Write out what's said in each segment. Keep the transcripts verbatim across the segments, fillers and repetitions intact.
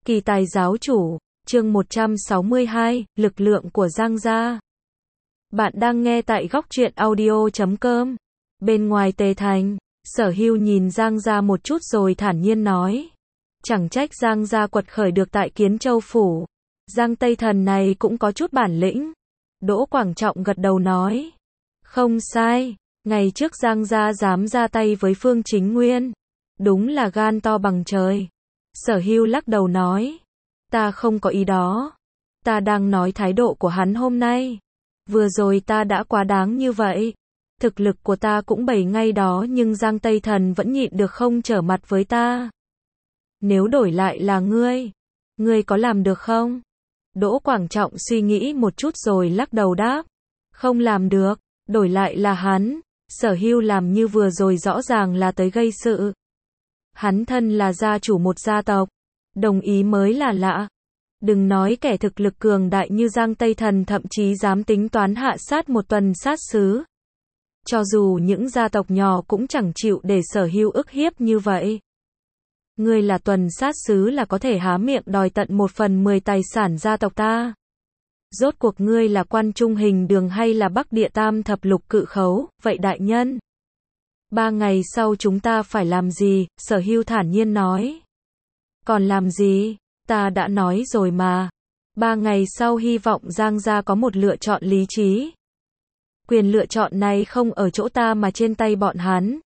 Kỳ tài giáo chủ, chương một trăm sáu mươi hai, lực lượng của Giang gia. Bạn đang nghe tại góc truyện audio chấm com. Bên ngoài Tề Thành, Sở Hưu nhìn Giang gia một chút rồi thản nhiên nói. Chẳng trách Giang gia quật khởi được tại Kiến Châu Phủ. Giang Tây Thần này cũng có chút bản lĩnh. Đỗ Quảng Trọng gật đầu nói. Không sai, ngày trước Giang gia dám ra tay với Phương Chính Nguyên. Đúng là gan to bằng trời. Sở Hưu lắc đầu nói. Ta không có ý đó. Ta đang nói thái độ của hắn hôm nay. Vừa rồi ta đã quá đáng như vậy. Thực lực của ta cũng bày ngay đó nhưng Giang Tây Thần vẫn nhịn được không trở mặt với ta. Nếu đổi lại là ngươi, ngươi có làm được không? Đỗ Quảng Trọng suy nghĩ một chút rồi lắc đầu đáp. Không làm được, đổi lại là hắn. Sở Hưu làm như vừa rồi rõ ràng là tới gây sự. Hắn thân là gia chủ một gia tộc. Đồng ý mới là lạ. Đừng nói kẻ thực lực cường đại như Giang Tây Thần thậm chí dám tính toán hạ sát một tuần sát sứ. Cho dù những gia tộc nhỏ cũng chẳng chịu để Sở Hưu ức hiếp như vậy. Ngươi là tuần sát sứ là có thể há miệng đòi tận một phần mười tài sản gia tộc ta. Rốt cuộc ngươi là Quan Trung Hình Đường hay là Bắc Địa Tam Thập Lục Cự Khấu, vậy đại nhân? Ba ngày sau chúng ta phải làm gì? Sở Hưu thản nhiên nói. Còn làm gì? Ta đã nói rồi mà. Ba ngày sau hy vọng Giang gia có một lựa chọn lý trí. Quyền lựa chọn này không ở chỗ ta mà trên tay bọn hắn.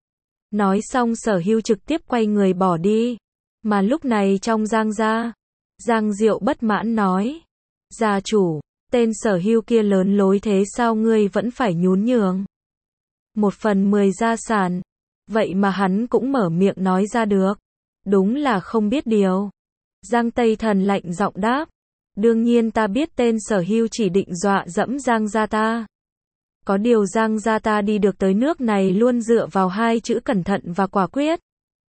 Nói xong Sở Hưu trực tiếp quay người bỏ đi. Mà lúc này trong Giang gia, Giang Diệu bất mãn nói. Gia chủ, tên Sở Hưu kia lớn lối thế sao ngươi vẫn phải nhún nhường? Một phần mười gia sản. Vậy mà hắn cũng mở miệng nói ra được. Đúng là không biết điều. Giang Tây Thần lạnh giọng đáp. Đương nhiên ta biết tên Sở Hưu chỉ định dọa dẫm Giang gia ta. Có điều Giang gia ta đi được tới nước này luôn dựa vào hai chữ cẩn thận và quả quyết.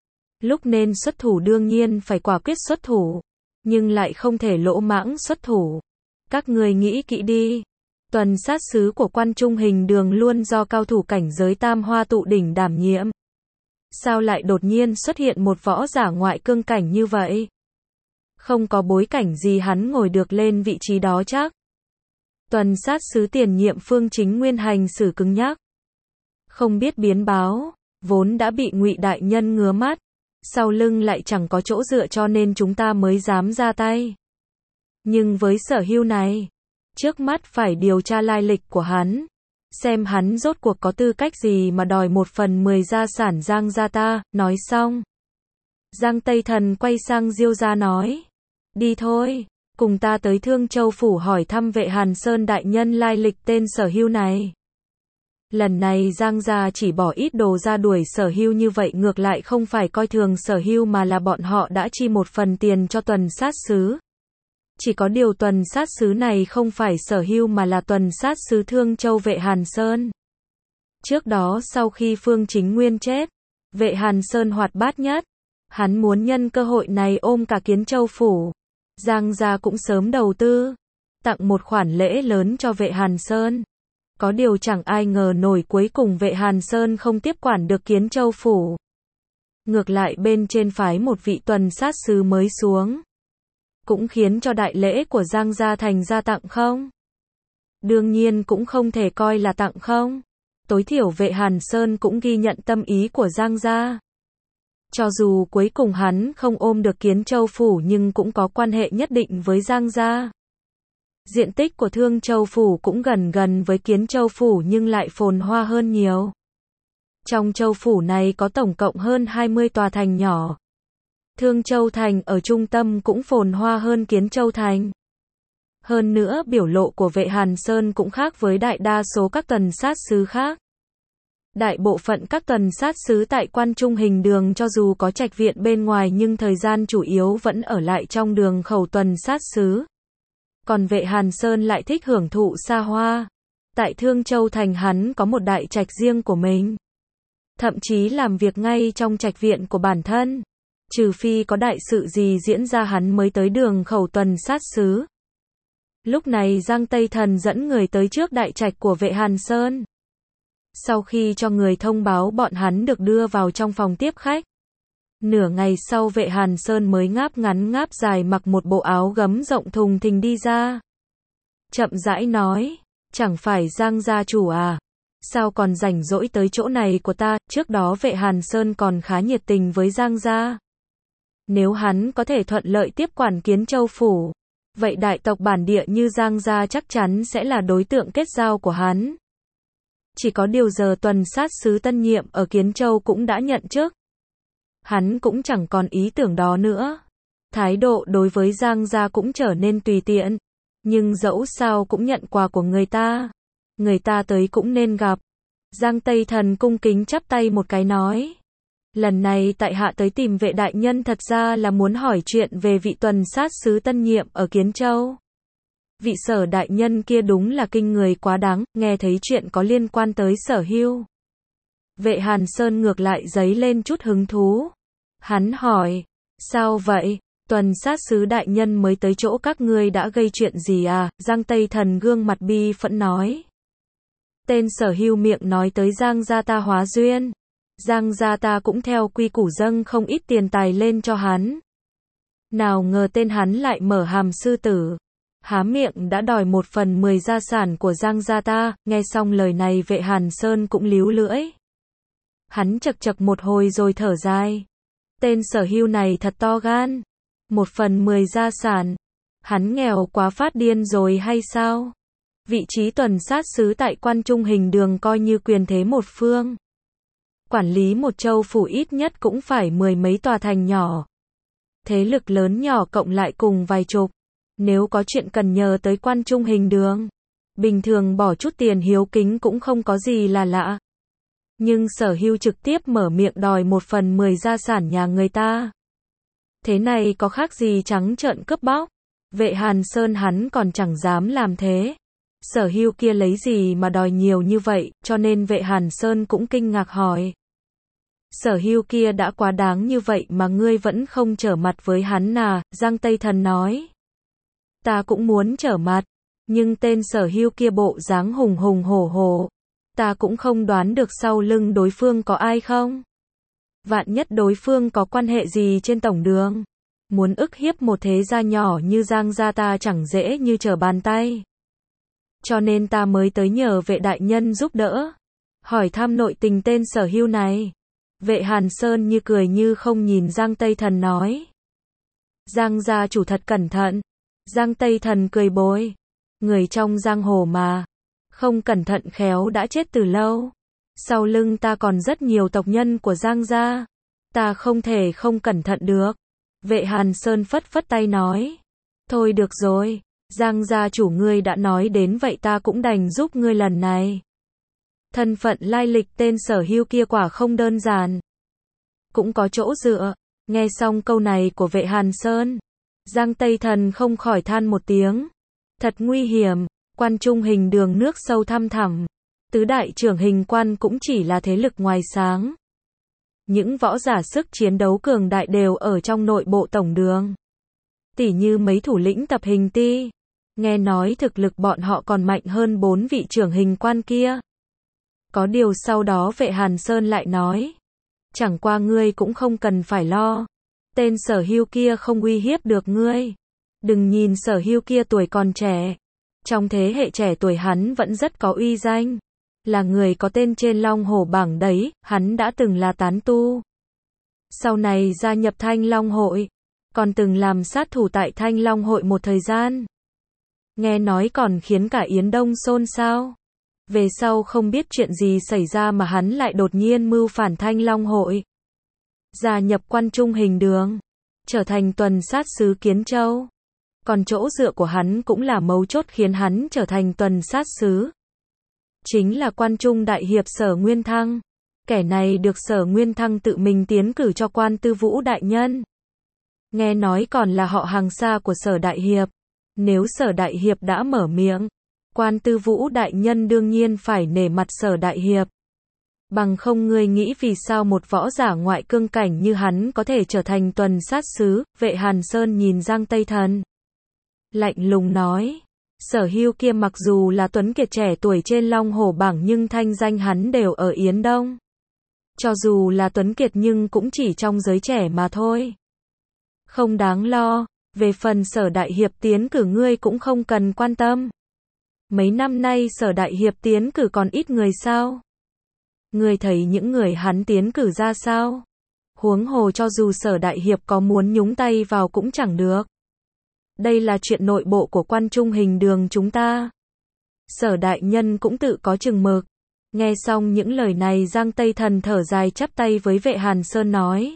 Lúc nên xuất thủ đương nhiên phải quả quyết xuất thủ. Nhưng lại không thể lỗ mãng xuất thủ. Các người nghĩ kỹ đi. Tuần sát sứ của Quan Trung Hình Đường luôn do cao thủ cảnh giới Tam Hoa Tụ Đỉnh đảm nhiệm. Sao lại đột nhiên xuất hiện một võ giả ngoại cương cảnh như vậy? Không có bối cảnh gì hắn ngồi được lên vị trí đó chắc. Tuần sát sứ tiền nhiệm Phương Chính Nguyên hành xử cứng nhắc. Không biết biến báo, vốn đã bị Ngụy đại nhân ngứa mắt. Sau lưng lại chẳng có chỗ dựa cho nên chúng ta mới dám ra tay. Nhưng với Sở Hưu này, trước mắt phải điều tra lai lịch của hắn. Xem hắn rốt cuộc có tư cách gì mà đòi một phần mười gia sản Giang gia ta. Nói xong, Giang Tây Thần quay sang Diêu gia nói. Đi thôi, cùng ta tới Thương Châu Phủ hỏi thăm Vệ Hàn Sơn đại nhân lai lịch tên Sở Hưu này. Lần này Giang gia chỉ bỏ ít đồ ra đuổi Sở Hưu như vậy ngược lại không phải coi thường Sở Hưu mà là bọn họ đã chi một phần tiền cho tuần sát sứ. Chỉ có điều tuần sát sứ này không phải Sở Hưu mà là tuần sát sứ Thương Châu Vệ Hàn Sơn. Trước đó sau khi Phương Chính Nguyên chết, Vệ Hàn Sơn hoạt bát nhất. Hắn muốn nhân cơ hội này ôm cả Kiến Châu Phủ. Giang gia cũng sớm đầu tư, tặng một khoản lễ lớn cho Vệ Hàn Sơn. Có điều chẳng ai ngờ nổi cuối cùng Vệ Hàn Sơn không tiếp quản được Kiến Châu Phủ. Ngược lại bên trên phái một vị tuần sát sứ mới xuống. Cũng khiến cho đại lễ của Giang gia thành ra tặng không. Đương nhiên cũng không thể coi là tặng không. Tối thiểu Vệ Hàn Sơn cũng ghi nhận tâm ý của Giang gia. Cho dù cuối cùng hắn không ôm được Kiến Châu Phủ nhưng cũng có quan hệ nhất định với Giang gia. Diện tích của Thương Châu Phủ cũng gần gần với Kiến Châu Phủ nhưng lại phồn hoa hơn nhiều. Trong Châu Phủ này có tổng cộng hơn hai mươi tòa thành nhỏ. Thương Châu Thành ở trung tâm cũng phồn hoa hơn Kiến Châu Thành. Hơn nữa biểu lộ của Vệ Hàn Sơn cũng khác với đại đa số các tuần sát sứ khác. Đại bộ phận các tuần sát sứ tại Quan Trung Hình Đường cho dù có trạch viện bên ngoài nhưng thời gian chủ yếu vẫn ở lại trong đường khẩu tuần sát sứ. Còn Vệ Hàn Sơn lại thích hưởng thụ xa hoa. Tại Thương Châu Thành hắn có một đại trạch riêng của mình. Thậm chí làm việc ngay trong trạch viện của bản thân. Trừ phi có đại sự gì diễn ra hắn mới tới đường khẩu tuần sát sứ. Lúc này Giang Tây Thần dẫn người tới trước đại trạch của Vệ Hàn Sơn. Sau khi cho người thông báo bọn hắn được đưa vào trong phòng tiếp khách. Nửa ngày sau vệ Hàn Sơn mới ngáp ngắn ngáp dài mặc một bộ áo gấm rộng thùng thình đi ra. Chậm rãi nói, chẳng phải Giang gia chủ à? Sao còn rảnh rỗi tới chỗ này của ta? Trước đó vệ Hàn Sơn còn khá nhiệt tình với Giang gia. Nếu hắn có thể thuận lợi tiếp quản Kiến Châu phủ, vậy đại tộc bản địa như Giang gia chắc chắn sẽ là đối tượng kết giao của hắn. Chỉ có điều giờ tuần sát sứ tân nhiệm ở Kiến Châu cũng đã nhận chức. Hắn cũng chẳng còn ý tưởng đó nữa. Thái độ đối với Giang gia cũng trở nên tùy tiện. Nhưng dẫu sao cũng nhận quà của người ta. Người ta tới cũng nên gặp. Giang Tây Thần cung kính chắp tay một cái nói. Lần này tại hạ tới tìm vệ đại nhân thật ra là muốn hỏi chuyện về vị tuần sát sứ tân nhiệm ở Kiến Châu. Vị Sở đại nhân kia đúng là kinh người quá đáng, nghe thấy chuyện có liên quan tới Sở Hưu. Vệ Hàn Sơn ngược lại dấy lên chút hứng thú. Hắn hỏi, sao vậy? Tuần sát sứ đại nhân mới tới chỗ các ngươi đã gây chuyện gì à? Giang Tây Thần gương mặt bi phẫn nói. Tên Sở Hưu miệng nói tới Giang gia ta hóa duyên. Giang gia ta cũng theo quy củ dâng không ít tiền tài lên cho hắn. Nào ngờ tên hắn lại mở hàm sư tử. Há miệng đã đòi một phần mười gia sản của Giang gia ta. Nghe xong lời này vệ Hàn Sơn cũng líu lưỡi. Hắn chật chật một hồi rồi thở dài. Tên Sở Hưu này thật to gan. Một phần mười gia sản. Hắn nghèo quá phát điên rồi hay sao? Vị trí tuần sát sứ tại Quan Trung Hình Đường coi như quyền thế một phương. Quản lý một châu phủ ít nhất cũng phải mười mấy tòa thành nhỏ. Thế lực lớn nhỏ cộng lại cùng vài chục. Nếu có chuyện cần nhờ tới Quan Trung Hình Đường, bình thường bỏ chút tiền hiếu kính cũng không có gì là lạ. Nhưng Sở Hưu trực tiếp mở miệng đòi một phần mười gia sản nhà người ta. Thế này có khác gì trắng trợn cướp bóc. Vệ Hàn Sơn hắn còn chẳng dám làm thế. Sở Hưu kia lấy gì mà đòi nhiều như vậy, cho nên vệ Hàn Sơn cũng kinh ngạc hỏi. Sở Hưu kia đã quá đáng như vậy mà ngươi vẫn không trở mặt với hắn à? Giang Tây Thần nói. Ta cũng muốn trở mặt, nhưng tên Sở Hưu kia bộ dáng hùng hùng hổ hổ. Ta cũng không đoán được sau lưng đối phương có ai không? Vạn nhất đối phương có quan hệ gì trên tổng đường. Muốn ức hiếp một thế gia nhỏ như Giang gia ta chẳng dễ như trở bàn tay. Cho nên ta mới tới nhờ vệ đại nhân giúp đỡ. Hỏi thăm nội tình tên Sở Hưu này. Vệ Hàn Sơn như cười như không nhìn Giang Tây Thần nói. Giang gia chủ thật cẩn thận. Giang Tây Thần cười bồi. Người trong giang hồ mà. Không cẩn thận khéo đã chết từ lâu. Sau lưng ta còn rất nhiều tộc nhân của Giang gia. Ta không thể không cẩn thận được. Vệ Hàn Sơn phất phất tay nói. Thôi được rồi. Giang gia chủ ngươi đã nói đến vậy ta cũng đành giúp ngươi lần này. Thân phận lai lịch tên Sở Hưu kia quả không đơn giản. Cũng có chỗ dựa. Nghe xong câu này của vệ Hàn Sơn, Giang Tây Thần không khỏi than một tiếng. Thật nguy hiểm. Quan Trung Hình Đường nước sâu thăm thẳm. Tứ đại trưởng hình quan cũng chỉ là thế lực ngoài sáng. Những võ giả sức chiến đấu cường đại đều ở trong nội bộ tổng đường. Tỉ như mấy thủ lĩnh tập hình ti. Nghe nói thực lực bọn họ còn mạnh hơn bốn vị trưởng hình quan kia. Có điều sau đó vệ Hàn Sơn lại nói. Chẳng qua ngươi cũng không cần phải lo. Tên Sở Hưu kia không uy hiếp được ngươi. Đừng nhìn Sở Hưu kia tuổi còn trẻ. Trong thế hệ trẻ tuổi hắn vẫn rất có uy danh. Là người có tên trên Long Hổ bảng đấy, hắn đã từng là tán tu. Sau này gia nhập Thanh Long Hội. Còn từng làm sát thủ tại Thanh Long Hội một thời gian. Nghe nói còn khiến cả Yến Đông xôn xao. Về sau không biết chuyện gì xảy ra mà hắn lại đột nhiên mưu phản Thanh Long Hội. Gia nhập Quan Trung Hình Đường. Trở thành tuần sát sứ Kiến Châu. Còn chỗ dựa của hắn cũng là mấu chốt khiến hắn trở thành tuần sát sứ. Chính là Quan Trung đại hiệp Sở Nguyên Thăng. Kẻ này được Sở Nguyên Thăng tự mình tiến cử cho Quan Tư Vũ đại nhân. Nghe nói còn là họ hàng xa của Sở đại hiệp. Nếu Sở đại hiệp đã mở miệng, Quan Tư Vũ đại nhân đương nhiên phải nể mặt Sở đại hiệp. Bằng không ngươi nghĩ vì sao một võ giả ngoại cương cảnh như hắn có thể trở thành tuần sát sứ? Vệ Hàn Sơn nhìn Giang Tây Thần, lạnh lùng nói. Sở Hưu kia mặc dù là tuấn kiệt trẻ tuổi trên Long Hổ bảng nhưng thanh danh hắn đều ở Yến Đông. Cho dù là tuấn kiệt nhưng cũng chỉ trong giới trẻ mà thôi. Không đáng lo, về phần Sở đại hiệp tiến cử ngươi cũng không cần quan tâm. Mấy năm nay Sở đại hiệp tiến cử còn ít người sao? Ngươi thấy những người hắn tiến cử ra sao? Huống hồ cho dù Sở đại hiệp có muốn nhúng tay vào cũng chẳng được. Đây là chuyện nội bộ của Quan Trung Hình Đường chúng ta. Sở đại nhân cũng tự có chừng mực. Nghe xong những lời này, Giang Tây Thần thở dài chắp tay với Vệ Hàn Sơn nói.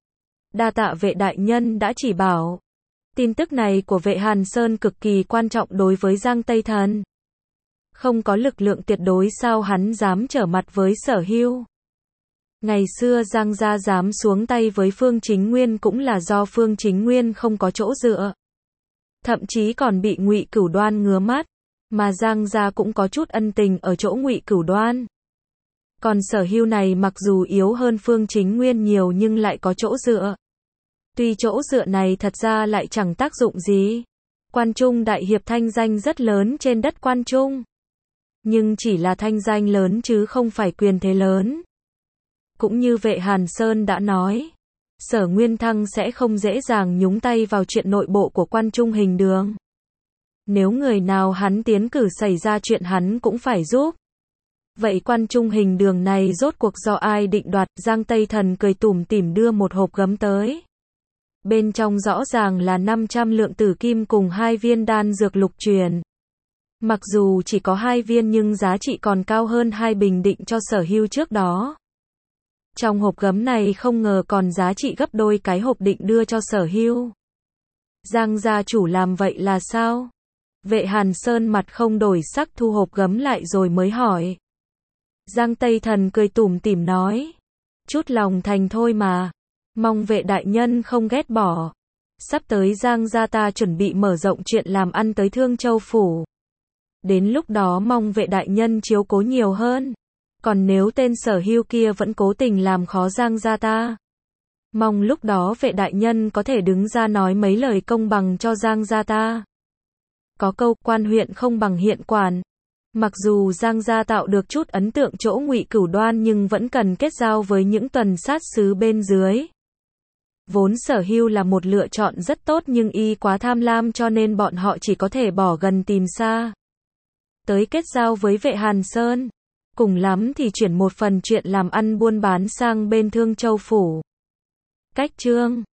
Đa tạ Vệ đại nhân đã chỉ bảo. Tin tức này của Vệ Hàn Sơn cực kỳ quan trọng đối với Giang Tây Thần. Không có lực lượng tuyệt đối sao hắn dám trở mặt với Sở Hưu. Ngày xưa Giang gia dám xuống tay với Phương Chính Nguyên cũng là do Phương Chính Nguyên không có chỗ dựa. Thậm chí còn bị Ngụy Cửu Đoan ngứa mắt. Mà Giang gia cũng có chút ân tình ở chỗ Ngụy Cửu Đoan. Còn Sở Hưu này mặc dù yếu hơn Phương Chính Nguyên nhiều nhưng lại có chỗ dựa. Tuy chỗ dựa này thật ra lại chẳng tác dụng gì. Quan Trung đại hiệp thanh danh rất lớn trên đất Quan Trung. Nhưng chỉ là thanh danh lớn chứ không phải quyền thế lớn. Cũng như Vệ Hàn Sơn đã nói, Sở Nguyên Thăng sẽ không dễ dàng nhúng tay vào chuyện nội bộ của Quan Trung Hình Đường. Nếu người nào hắn tiến cử xảy ra chuyện hắn cũng phải giúp. Vậy Quan Trung Hình Đường này rốt cuộc do ai định đoạt? Giang Tây Thần cười tủm tỉm đưa một hộp gấm tới. Bên trong rõ ràng là năm trăm lượng tử kim cùng hai viên đan dược lục truyền. Mặc dù chỉ có hai viên nhưng giá trị còn cao hơn hai bình định cho Sở Hưu trước đó. Trong hộp gấm này không ngờ còn giá trị gấp đôi cái hộp định đưa cho Sở Hưu. Giang gia chủ làm vậy là sao? Vệ Hàn Sơn mặt không đổi sắc thu hộp gấm lại rồi mới hỏi. Giang Tây Thần cười tủm tỉm nói. Chút lòng thành thôi mà. Mong Vệ đại nhân không ghét bỏ. Sắp tới Giang gia ta chuẩn bị mở rộng chuyện làm ăn tới Thương Châu Phủ. Đến lúc đó mong Vệ đại nhân chiếu cố nhiều hơn. Còn nếu tên Sở Hưu kia vẫn cố tình làm khó Giang gia ta, mong lúc đó Vệ đại nhân có thể đứng ra nói mấy lời công bằng cho Giang gia ta. Có câu quan huyện không bằng hiện quản. Mặc dù Giang gia tạo được chút ấn tượng chỗ Ngụy Cửu Đoan nhưng vẫn cần kết giao với những tuần sát sứ bên dưới. Vốn Sở Hưu là một lựa chọn rất tốt nhưng y quá tham lam cho nên bọn họ chỉ có thể bỏ gần tìm xa. Tới kết giao với Vệ Hàn Sơn. Cùng lắm thì chuyển một phần chuyện làm ăn buôn bán sang bên Thương Châu Phủ. Cách chương